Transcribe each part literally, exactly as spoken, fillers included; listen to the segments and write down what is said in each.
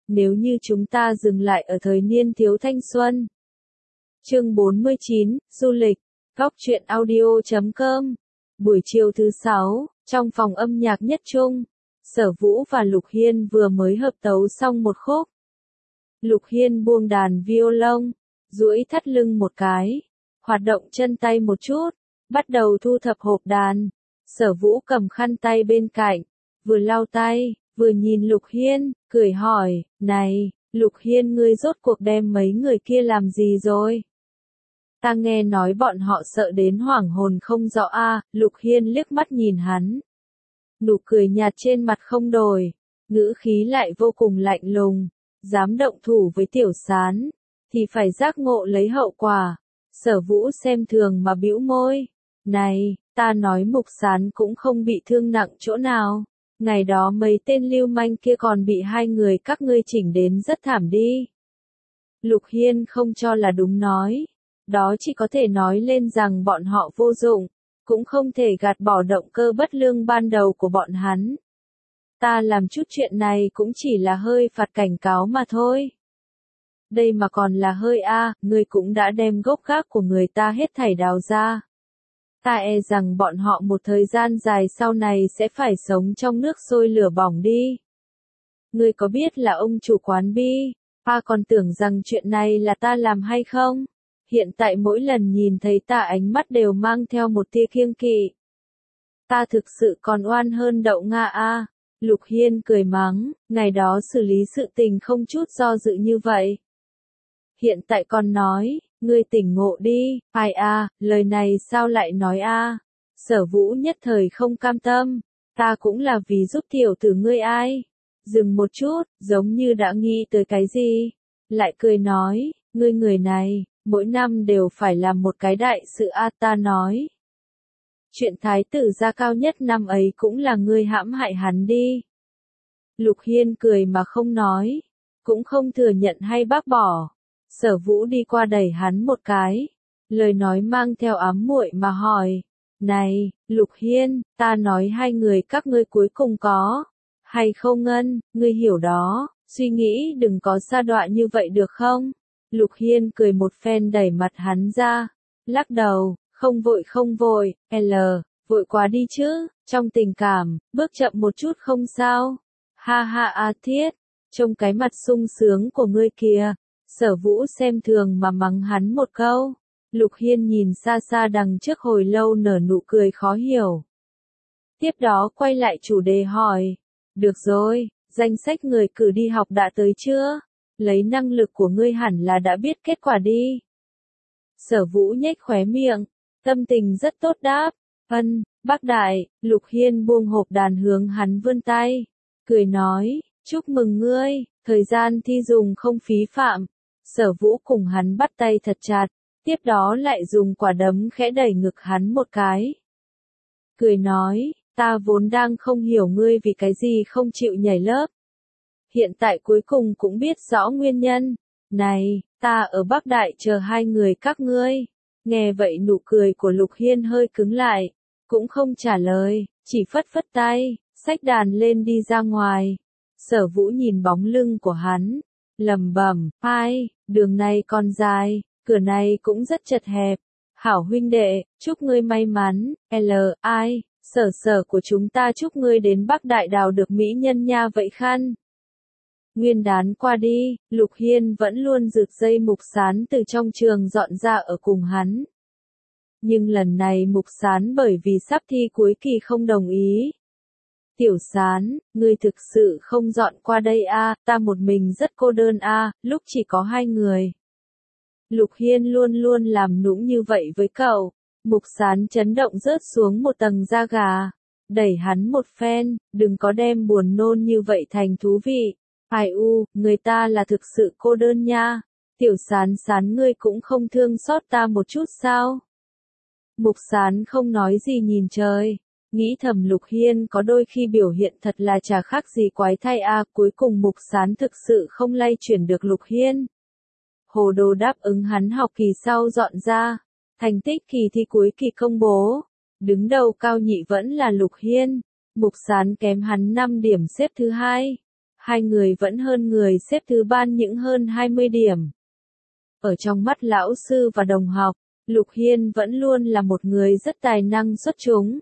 nếu như chúng ta dừng lại ở thời niên thiếu thanh xuân. Chương bốn mươi chín, du lịch, góc truyện audio chấm com. Buổi chiều thứ sáu, trong phòng âm nhạc Nhất Trung, Sở Vũ và Lục Hiên vừa mới hợp tấu xong một khúc. Lục Hiên buông đàn violon, duỗi thắt lưng một cái, hoạt động chân tay một chút, bắt đầu thu thập hộp đàn. Sở Vũ cầm khăn tay bên cạnh, vừa lau tay, vừa nhìn Lục Hiên, cười hỏi, này, Lục Hiên ngươi rốt cuộc đem mấy người kia làm gì rồi? Ta nghe nói bọn họ sợ đến hoảng hồn không rõ a. À, Lục Hiên liếc mắt nhìn hắn. Nụ cười nhạt trên mặt không đổi, ngữ khí lại vô cùng lạnh lùng, dám động thủ với Tiểu Sán, thì phải giác ngộ lấy hậu quả. Sở Vũ xem thường mà bĩu môi, này, ta nói Mục Sán cũng không bị thương nặng chỗ nào, ngày đó mấy tên lưu manh kia còn bị hai người các ngươi chỉnh đến rất thảm đi. Lục Hiên không cho là đúng nói, đó chỉ có thể nói lên rằng bọn họ vô dụng, cũng không thể gạt bỏ động cơ bất lương ban đầu của bọn hắn. Ta làm chút chuyện này cũng chỉ là hơi phạt cảnh cáo mà thôi. Đây mà còn là hơi a, à, ngươi cũng đã đem gốc gác của người ta hết thảy đào ra. Ta e rằng bọn họ một thời gian dài sau này sẽ phải sống trong nước sôi lửa bỏng đi. Ngươi có biết là ông chủ quán bi, ta còn tưởng rằng chuyện này là ta làm hay không? Hiện tại mỗi lần nhìn thấy ta ánh mắt đều mang theo một tia kiêng kỵ. Ta thực sự còn oan hơn đậu Nga a. À. Lục Hiên cười mắng, ngày đó xử lý sự tình không chút do dự như vậy. Hiện tại còn nói, ngươi tỉnh ngộ đi, ai a, à, lời này sao lại nói a? À? Sở Vũ nhất thời không cam tâm, ta cũng là vì giúp tiểu tử ngươi ai. Dừng một chút, giống như đã nghĩ tới cái gì, lại cười nói, ngươi người này, mỗi năm đều phải làm một cái đại sự a. À, ta nói. Chuyện thái tử gia cao nhất năm ấy cũng là ngươi hãm hại hắn đi. Lục Hiên cười mà không nói, cũng không thừa nhận hay bác bỏ. Sở Vũ đi qua đẩy hắn một cái, lời nói mang theo ám muội mà hỏi, này, Lục Hiên, ta nói hai người các ngươi cuối cùng có, hay không ngân, ngươi hiểu đó, suy nghĩ đừng có sa đọa như vậy được không? Lục Hiên cười một phen đẩy mặt hắn ra, lắc đầu, không vội không vội, L, vội quá đi chứ, trong tình cảm, bước chậm một chút không sao. Ha ha a thiết, trông cái mặt sung sướng của ngươi kìa. Sở Vũ xem thường mà mắng hắn một câu. Lục Hiên nhìn xa xa đằng trước hồi lâu nở nụ cười khó hiểu. Tiếp đó quay lại chủ đề hỏi, được rồi, danh sách người cử đi học đã tới chưa? Lấy năng lực của ngươi hẳn là đã biết kết quả đi. Sở Vũ nhếch khóe miệng, tâm tình rất tốt đáp, ân, bác đại. Lục Hiên buông hộp đàn hướng hắn vươn tay, cười nói, chúc mừng ngươi, thời gian thi dùng không phí phạm. Sở Vũ cùng hắn bắt tay thật chặt, tiếp đó lại dùng quả đấm khẽ đẩy ngực hắn một cái. Cười nói, ta vốn đang không hiểu ngươi vì cái gì không chịu nhảy lớp. Hiện tại cuối cùng cũng biết rõ nguyên nhân. Này, ta ở Bắc Đại chờ hai người các ngươi. Nghe vậy nụ cười của Lục Hiên hơi cứng lại, cũng không trả lời, chỉ phất phất tay, xách đàn lên đi ra ngoài. Sở Vũ nhìn bóng lưng của hắn, lẩm bẩm, ai, đường này còn dài, cửa này cũng rất chật hẹp. Hảo huynh đệ, chúc ngươi may mắn, L, ai, sở sở của chúng ta chúc ngươi đến Bắc Đại đào được mỹ nhân nha vậy khăn. Nguyên đán qua đi, Lục Hiên vẫn luôn rực dây Mục Sán từ trong trường dọn ra ở cùng hắn. Nhưng lần này Mục Sán bởi vì sắp thi cuối kỳ không đồng ý. Tiểu Sán, ngươi thực sự không dọn qua đây a, à, ta một mình rất cô đơn a, à, lúc chỉ có hai người. Lục Hiên luôn luôn làm nũng như vậy với cậu. Mục Sán chấn động rớt xuống một tầng da gà, đẩy hắn một phen, đừng có đem buồn nôn như vậy thành thú vị. Ai u, người ta là thực sự cô đơn nha. Tiểu Sán Sán ngươi cũng không thương xót ta một chút sao? Mục Sán không nói gì nhìn trời. Nghĩ thầm Lục Hiên có đôi khi biểu hiện thật là chả khác gì quái thai a. À, cuối cùng Mục Sán thực sự không lay chuyển được Lục Hiên. Hồ đồ đáp ứng hắn học kỳ sau dọn ra. Thành tích kỳ thi cuối kỳ công bố. Đứng đầu cao nhị vẫn là Lục Hiên. Mục Sán kém hắn năm điểm xếp thứ hai. hai người vẫn hơn người xếp thứ ban những hơn hai mươi điểm. Ở trong mắt lão sư và đồng học, Lục Hiên vẫn luôn là một người rất tài năng xuất chúng.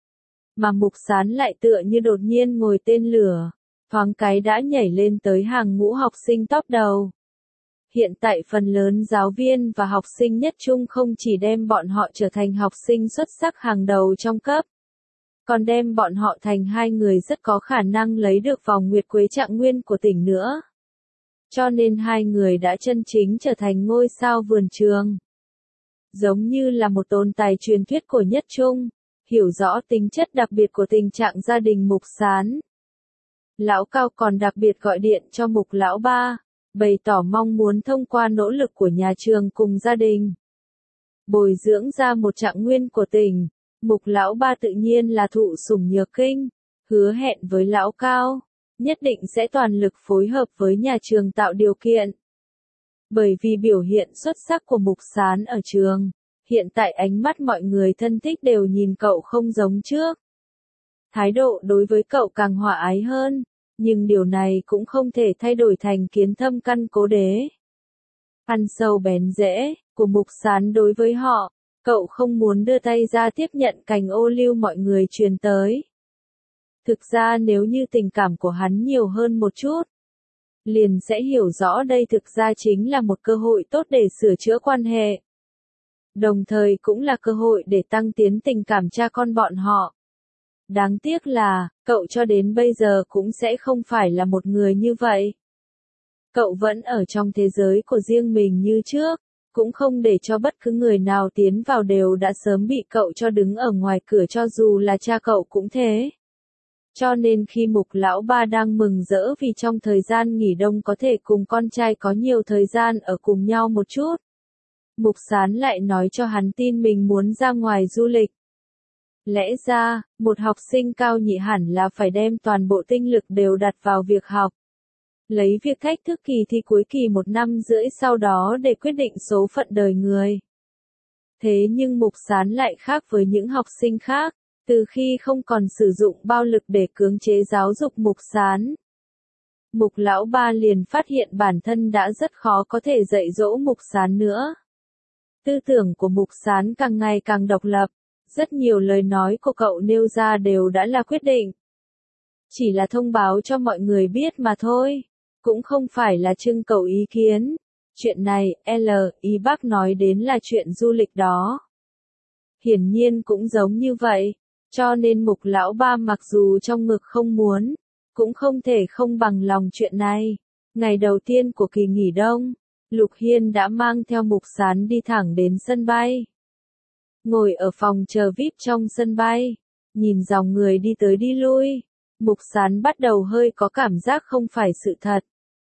Mà Mục Sán lại tựa như đột nhiên ngồi tên lửa, thoáng cái đã nhảy lên tới hàng ngũ học sinh top đầu. Hiện tại phần lớn giáo viên và học sinh nhất trung không chỉ đem bọn họ trở thành học sinh xuất sắc hàng đầu trong cấp, còn đem bọn họ thành hai người rất có khả năng lấy được vòng nguyệt quế trạng nguyên của tỉnh nữa. Cho nên hai người đã chân chính trở thành ngôi sao vườn trường. Giống như là một tồn tại truyền thuyết của nhất trung, hiểu rõ tính chất đặc biệt của tình trạng gia đình Mục Sán. Lão Cao còn đặc biệt gọi điện cho Mục Lão Ba, bày tỏ mong muốn thông qua nỗ lực của nhà trường cùng gia đình, bồi dưỡng ra một trạng nguyên của tỉnh. Mục Lão Ba tự nhiên là thụ sủng nhược kinh, hứa hẹn với Lão Cao, nhất định sẽ toàn lực phối hợp với nhà trường tạo điều kiện. Bởi vì biểu hiện xuất sắc của Mục Sán ở trường, hiện tại ánh mắt mọi người thân thích đều nhìn cậu không giống trước. Thái độ đối với cậu càng hòa ái hơn, nhưng điều này cũng không thể thay đổi thành kiến thâm căn cố đế. Ăn sâu bén rễ của Mục Sán đối với họ, cậu không muốn đưa tay ra tiếp nhận cành ô liu mọi người truyền tới. Thực ra nếu như tình cảm của hắn nhiều hơn một chút, liền sẽ hiểu rõ đây thực ra chính là một cơ hội tốt để sửa chữa quan hệ. Đồng thời cũng là cơ hội để tăng tiến tình cảm cha con bọn họ. Đáng tiếc là, cậu cho đến bây giờ cũng sẽ không phải là một người như vậy. Cậu vẫn ở trong thế giới của riêng mình như trước, cũng không để cho bất cứ người nào tiến vào, đều đã sớm bị cậu cho đứng ở ngoài cửa, cho dù là cha cậu cũng thế. Cho nên khi Mục Lão Ba đang mừng rỡ vì trong thời gian nghỉ đông có thể cùng con trai có nhiều thời gian ở cùng nhau một chút, Mục Sán lại nói cho hắn tin mình muốn ra ngoài du lịch. Lẽ ra, một học sinh cao nhị hẳn là phải đem toàn bộ tinh lực đều đặt vào việc học. Lấy việc thách thức kỳ thi cuối kỳ một năm rưỡi sau đó để quyết định số phận đời người. Thế nhưng Mục Sán lại khác với những học sinh khác, từ khi không còn sử dụng bạo lực để cưỡng chế giáo dục Mục Sán, Mục Lão Ba liền phát hiện bản thân đã rất khó có thể dạy dỗ Mục Sán nữa. Tư tưởng của Mục Sán càng ngày càng độc lập, rất nhiều lời nói của cậu nêu ra đều đã là quyết định. Chỉ là thông báo cho mọi người biết mà thôi, cũng không phải là trưng cầu ý kiến. Chuyện này, L. Y bác nói đến là chuyện du lịch đó. Hiển nhiên cũng giống như vậy, cho nên Mục Lão Ba mặc dù trong ngực không muốn, cũng không thể không bằng lòng chuyện này. Ngày đầu tiên của kỳ nghỉ đông, Lục Hiên đã mang theo Mục Sán đi thẳng đến sân bay. Ngồi ở phòng chờ vi ai pi trong sân bay, nhìn dòng người đi tới đi lui, Mục Sán bắt đầu hơi có cảm giác không phải sự thật.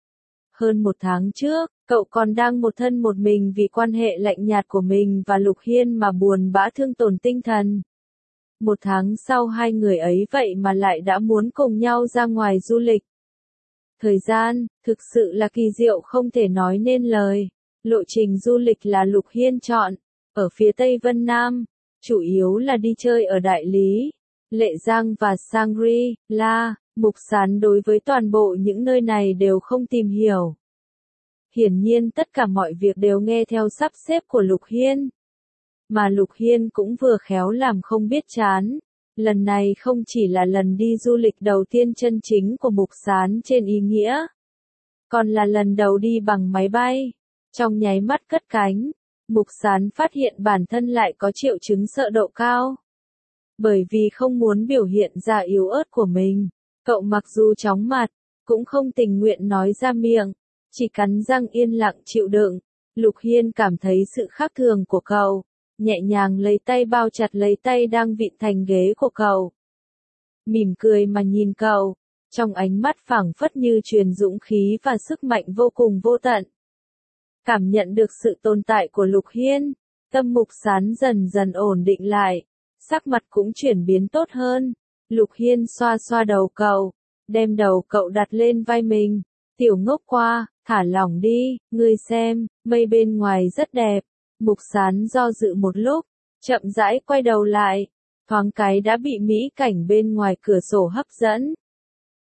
Hơn một tháng trước, cậu còn đang một thân một mình vì quan hệ lạnh nhạt của mình và Lục Hiên mà buồn bã thương tổn tinh thần. Một tháng sau hai người ấy vậy mà lại đã muốn cùng nhau ra ngoài du lịch. Thời gian, thực sự là kỳ diệu không thể nói nên lời. Lộ trình du lịch là Lục Hiên chọn, ở phía Tây Vân Nam, chủ yếu là đi chơi ở Đại Lý, Lệ Giang và Shangri-La. Mục Sán đối với toàn bộ những nơi này đều không tìm hiểu. Hiển nhiên tất cả mọi việc đều nghe theo sắp xếp của Lục Hiên. Mà Lục Hiên cũng vừa khéo làm không biết chán. Lần này không chỉ là lần đi du lịch đầu tiên chân chính của Mục Sán trên ý nghĩa, còn là lần đầu đi bằng máy bay. Trong nháy mắt cất cánh, Mục Sán phát hiện bản thân lại có triệu chứng sợ độ cao. Bởi vì không muốn biểu hiện ra yếu ớt của mình, cậu mặc dù chóng mặt, cũng không tình nguyện nói ra miệng, chỉ cắn răng yên lặng chịu đựng. Lục Hiên cảm thấy sự khác thường của cậu, nhẹ nhàng lấy tay bao chặt lấy tay đang vịn thành ghế của cậu. Mỉm cười mà nhìn cậu, trong ánh mắt phảng phất như truyền dũng khí và sức mạnh vô cùng vô tận. Cảm nhận được sự tồn tại của Lục Hiên, tâm Mục Sán dần dần ổn định lại, sắc mặt cũng chuyển biến tốt hơn. Lục Hiên xoa xoa đầu cậu, đem đầu cậu đặt lên vai mình. Tiểu ngốc qua, thả lỏng đi, ngươi xem, mây bên ngoài rất đẹp. Mục Sán do dự một lúc, chậm rãi quay đầu lại, thoáng cái đã bị mỹ cảnh bên ngoài cửa sổ hấp dẫn.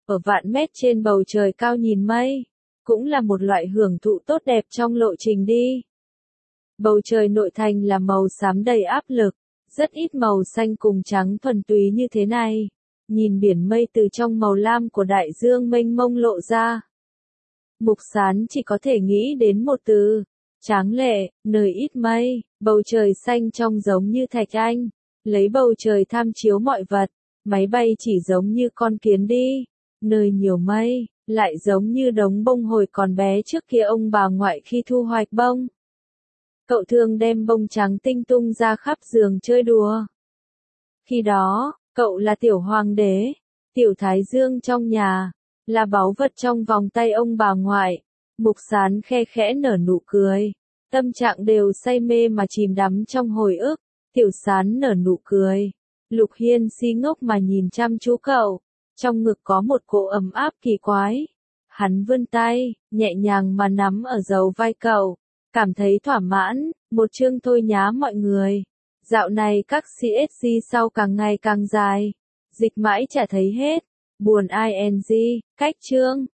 ở vạn mét trên bầu trời cao nhìn mây, cũng là một loại hưởng thụ tốt đẹp trong lộ trình đi. Bầu trời nội thành là màu xám đầy áp lực, rất ít màu xanh cùng trắng thuần túy như thế này. Nhìn biển mây từ trong màu lam của đại dương mênh mông lộ ra. Mục Sán chỉ có thể nghĩ đến một từ, tráng lệ, nơi ít mây, bầu trời xanh trong giống như thạch anh, lấy bầu trời tham chiếu mọi vật, máy bay chỉ giống như con kiến đi, nơi nhiều mây, lại giống như đống bông hồi còn bé trước kia ông bà ngoại khi thu hoạch bông. Cậu thường đem bông trắng tinh tung ra khắp giường chơi đùa. Khi đó, cậu là tiểu hoàng đế, tiểu thái dương trong nhà, là báu vật trong vòng tay ông bà ngoại. Mục Sán khe khẽ nở nụ cười, tâm trạng đều say mê mà chìm đắm trong hồi ức. Tiểu Sán nở nụ cười, Lục Hiên si ngốc mà nhìn chăm chú cậu, trong ngực có một cỗ ấm áp kỳ quái. Hắn vươn tay, nhẹ nhàng mà nắm ở đầu vai cậu, cảm thấy thỏa mãn. Một chương thôi nhá mọi người. Dạo này các xê ét giê sau càng ngày càng dài, dịch mãi chả thấy hết. Buồn ing, cách chương.